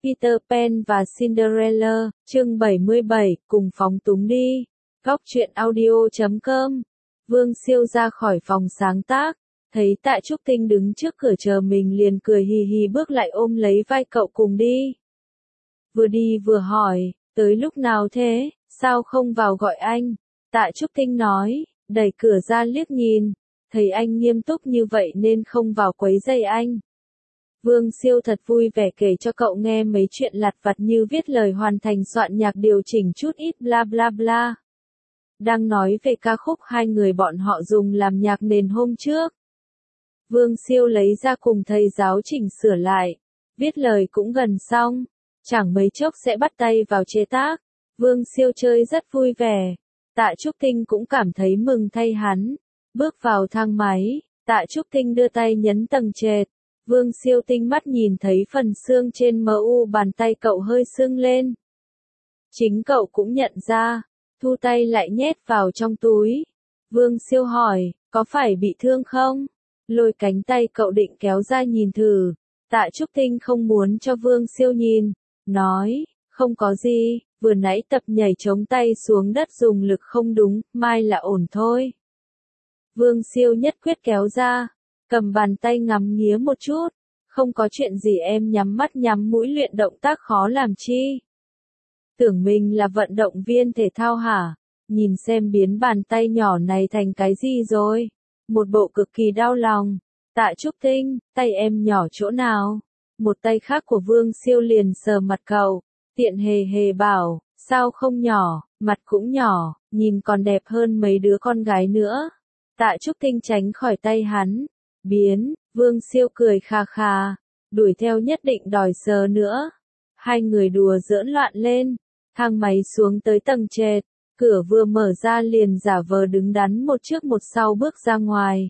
Peter Pan và Cinderella, chương 77, cùng phóng túng đi. Góc truyện audio.com. Vương Siêu ra khỏi phòng sáng tác, thấy Tạ Trúc Tinh đứng trước cửa chờ mình liền cười hì hì bước lại ôm lấy vai cậu cùng đi. Vừa đi vừa hỏi, tới lúc nào thế, sao không vào gọi anh? Tạ Trúc Tinh nói, đẩy cửa ra liếc nhìn, thấy anh nghiêm túc như vậy nên không vào quấy rầy anh. Vương Siêu thật vui vẻ kể cho cậu nghe mấy chuyện lặt vặt như viết lời hoàn thành soạn nhạc điều chỉnh chút ít bla bla bla. Đang nói về ca khúc hai người bọn họ dùng làm nhạc nền hôm trước. Vương Siêu lấy ra cùng thầy giáo chỉnh sửa lại, viết lời cũng gần xong, chẳng mấy chốc sẽ bắt tay vào chế tác. Vương Siêu chơi rất vui vẻ, Tạ Trúc Tinh cũng cảm thấy mừng thay hắn. Bước vào thang máy, Tạ Trúc Tinh đưa tay nhấn tầng trệt. Vương Siêu tinh mắt nhìn thấy phần xương trên mu bàn tay cậu hơi sưng lên. Chính cậu cũng nhận ra, thu tay lại nhét vào trong túi. Vương Siêu hỏi, có phải bị thương không? Lôi cánh tay cậu định kéo ra nhìn thử. Tạ Trúc Tinh không muốn cho Vương Siêu nhìn, nói, không có gì, vừa nãy tập nhảy chống tay xuống đất dùng lực không đúng, mai là ổn thôi. Vương Siêu nhất quyết kéo ra, cầm bàn tay ngắm nghía một chút, không có chuyện gì em nhắm mắt nhắm mũi luyện động tác khó làm chi. Tưởng mình là vận động viên thể thao hả? Nhìn xem biến bàn tay nhỏ này thành cái gì rồi? Một bộ cực kỳ đau lòng. Tạ Trúc Tinh, tay em nhỏ chỗ nào? Một tay khác của Vương Siêu liền sờ mặt cậu, tiện hề hề bảo, sao không nhỏ, mặt cũng nhỏ, nhìn còn đẹp hơn mấy đứa con gái nữa. Tạ Trúc Tinh tránh khỏi tay hắn. Biến, Vương Siêu cười khà khà, đuổi theo nhất định đòi sờ nữa. Hai người đùa giỡn loạn lên, thang máy xuống tới tầng trệt, cửa vừa mở ra liền giả vờ đứng đắn một trước một sau bước ra ngoài.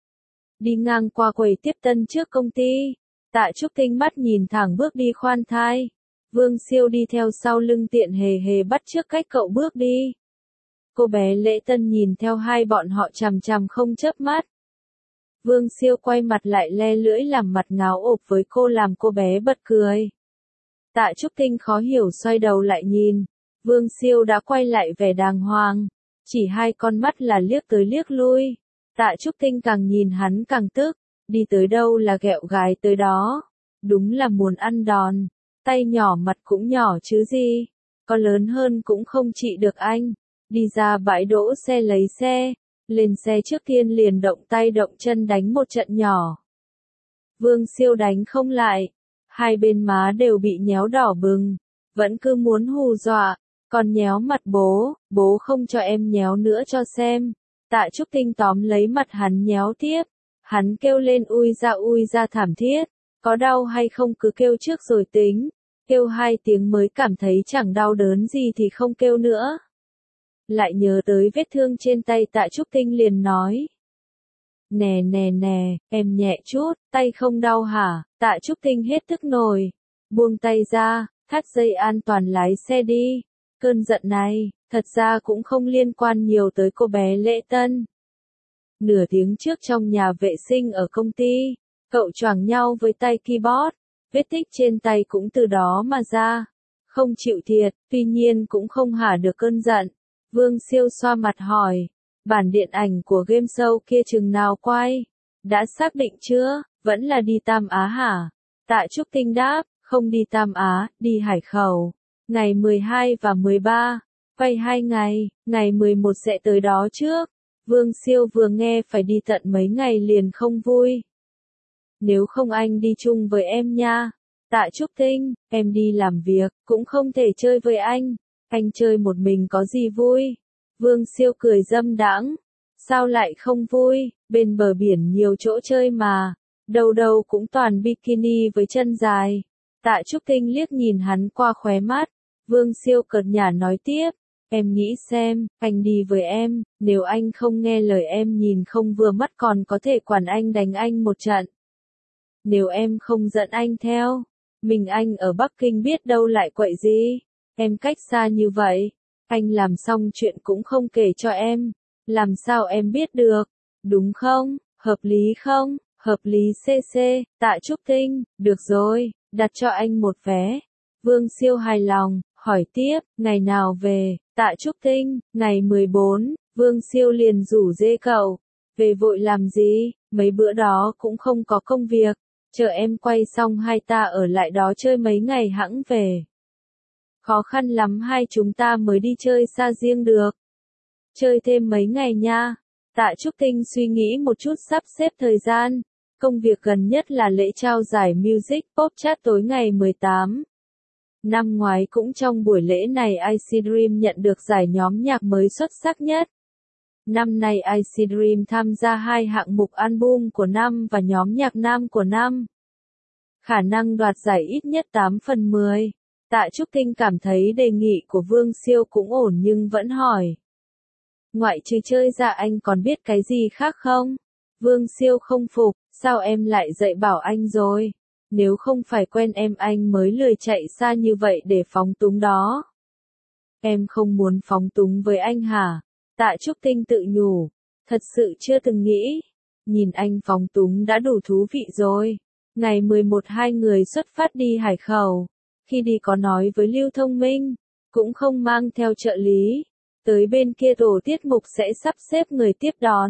Đi ngang qua quầy tiếp tân trước công ty, Tạ Trúc Tinh mắt nhìn thẳng bước đi khoan thai. Vương Siêu đi theo sau lưng tiện hề hề bắt chước cách cậu bước đi. Cô bé Lễ Tân nhìn theo hai bọn họ chằm chằm không chớp mắt. Vương Siêu quay mặt lại le lưỡi làm mặt ngáo ộp với cô làm cô bé bật cười. Tạ Trúc Tinh khó hiểu xoay đầu lại nhìn. Vương Siêu đã quay lại vẻ đàng hoàng. Chỉ hai con mắt là liếc tới liếc lui. Tạ Trúc Tinh càng nhìn hắn càng tức. Đi tới đâu là ghẹo gái tới đó. Đúng là muốn ăn đòn. Tay nhỏ mặt cũng nhỏ chứ gì. Có lớn hơn cũng không trị được anh. Đi ra bãi đỗ xe lấy xe. Lên xe trước tiên liền động tay động chân đánh một trận nhỏ. Vương Siêu đánh không lại. Hai bên má đều bị nhéo đỏ bừng. Vẫn cứ muốn hù dọa. Còn nhéo mặt bố không cho em nhéo nữa cho xem. Tạ Trúc Tinh tóm lấy mặt hắn nhéo tiếp. Hắn kêu lên ui ra thảm thiết. Có đau hay không cứ kêu trước rồi tính. Kêu hai tiếng mới cảm thấy chẳng đau đớn gì thì không kêu nữa. Lại nhớ tới vết thương trên tay Tạ Trúc Tinh liền nói. Nè, em nhẹ chút, tay không đau hả? Tạ Trúc Tinh hết tức nổi. Buông tay ra, thắt dây an toàn lái xe đi. Cơn giận này, thật ra cũng không liên quan nhiều tới cô bé Lễ Tân. Nửa tiếng trước trong nhà vệ sinh ở công ty, cậu choàng nhau với tay keyboard. Vết tích trên tay cũng từ đó mà ra. Không chịu thiệt, tuy nhiên cũng không hả được cơn giận. Vương Siêu xoa mặt hỏi, bản điện ảnh của game show kia chừng nào quay? Đã xác định chưa? Vẫn là đi Tam Á hả? Tạ Trúc Tinh đáp, không đi Tam Á, đi Hải Khẩu. Ngày 12 và 13, quay 2 ngày, ngày 11 sẽ tới đó trước. Vương Siêu vừa nghe phải đi tận mấy ngày liền không vui. Nếu không anh đi chung với em nha. Tạ Trúc Tinh, em đi làm việc, cũng không thể chơi với anh. Anh chơi một mình có gì vui? Vương Siêu cười dâm đãng. Sao lại không vui? Bên bờ biển nhiều chỗ chơi mà. Đâu đâu cũng toàn bikini với chân dài. Tạ Trúc Tinh liếc nhìn hắn qua khóe mắt. Vương Siêu cợt nhả nói tiếp. Em nghĩ xem, anh đi với em, nếu anh không nghe lời em nhìn không vừa mắt còn có thể quản anh đánh anh một trận. Nếu em không dẫn anh theo, mình anh ở Bắc Kinh biết đâu lại quậy gì. Em cách xa như vậy, anh làm xong chuyện cũng không kể cho em, làm sao em biết được, đúng không, hợp lý không, hợp lý cc, Tạ Trúc Tinh, được rồi, đặt cho anh một vé. Vương Siêu hài lòng, hỏi tiếp, ngày nào về, Tạ Trúc Tinh, ngày 14, Vương Siêu liền rủ dê cậu, về vội làm gì, mấy bữa đó cũng không có công việc, chờ em quay xong hai ta ở lại đó chơi mấy ngày hẵng về. Khó khăn lắm hai chúng ta mới đi chơi xa riêng được. Chơi thêm mấy ngày nha. Tạ Trúc Tinh suy nghĩ một chút sắp xếp thời gian. Công việc gần nhất là lễ trao giải Music Pop Chart tối ngày 18. Năm ngoái cũng trong buổi lễ này IC Dream nhận được giải nhóm nhạc mới xuất sắc nhất. Năm nay IC Dream tham gia hai hạng mục album của năm và nhóm nhạc nam của năm. Khả năng đoạt giải ít nhất 8 phần 10. Tạ Trúc Tinh cảm thấy đề nghị của Vương Siêu cũng ổn nhưng vẫn hỏi. Ngoại trừ chơi ra anh còn biết cái gì khác không? Vương Siêu không phục, sao em lại dạy bảo anh rồi? Nếu không phải quen em anh mới lười chạy xa như vậy để phóng túng đó. Em không muốn phóng túng với anh hả? Tạ Trúc Tinh tự nhủ, thật sự chưa từng nghĩ. Nhìn anh phóng túng đã đủ thú vị rồi. Ngày 11 hai người xuất phát đi Hải Khẩu. Khi đi có nói với Lưu Thông Minh, cũng không mang theo trợ lý. Tới bên kia tổ tiết mục sẽ sắp xếp người tiếp đón.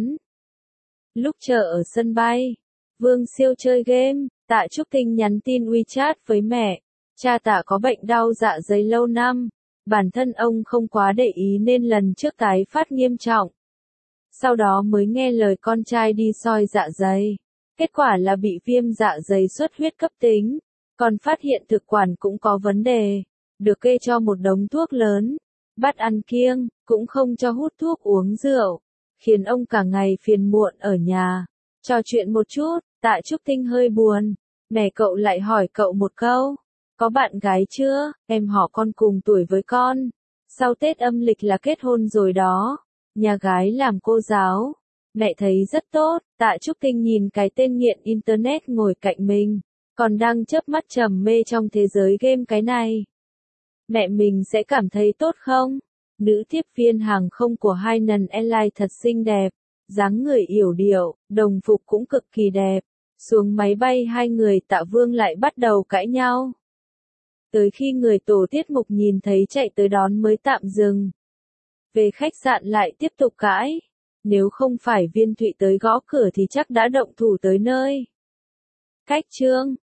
Lúc chờ ở sân bay, Vương Siêu chơi game, Tạ Trúc Tinh nhắn tin WeChat với mẹ. Cha Tạ có bệnh đau dạ dày lâu năm. Bản thân ông không quá để ý nên lần trước tái phát nghiêm trọng. Sau đó mới nghe lời con trai đi soi dạ dày. Kết quả là bị viêm dạ dày xuất huyết cấp tính. Còn phát hiện thực quản cũng có vấn đề. Được kê cho một đống thuốc lớn. Bắt ăn kiêng, cũng không cho hút thuốc uống rượu. Khiến ông cả ngày phiền muộn ở nhà. Trò chuyện một chút, Tạ Trúc Tinh hơi buồn. Mẹ cậu lại hỏi cậu một câu. Có bạn gái chưa? Em họ con cùng tuổi với con. Sau Tết âm lịch là kết hôn rồi đó. Nhà gái làm cô giáo. Mẹ thấy rất tốt. Tạ Trúc Tinh nhìn cái tên nghiện internet ngồi cạnh mình. Còn đang chớp mắt trầm mê trong thế giới game cái này. Mẹ mình sẽ cảm thấy tốt không? Nữ tiếp viên hàng không của Hainan Airlines thật xinh đẹp. Dáng người yểu điệu, đồng phục cũng cực kỳ đẹp. Xuống máy bay hai người Tạ Vương lại bắt đầu cãi nhau. Tới khi người tổ tiết mục nhìn thấy chạy tới đón mới tạm dừng. Về khách sạn lại tiếp tục cãi. Nếu không phải Viên Thụy tới gõ cửa thì chắc đã động thủ tới nơi. Cách chương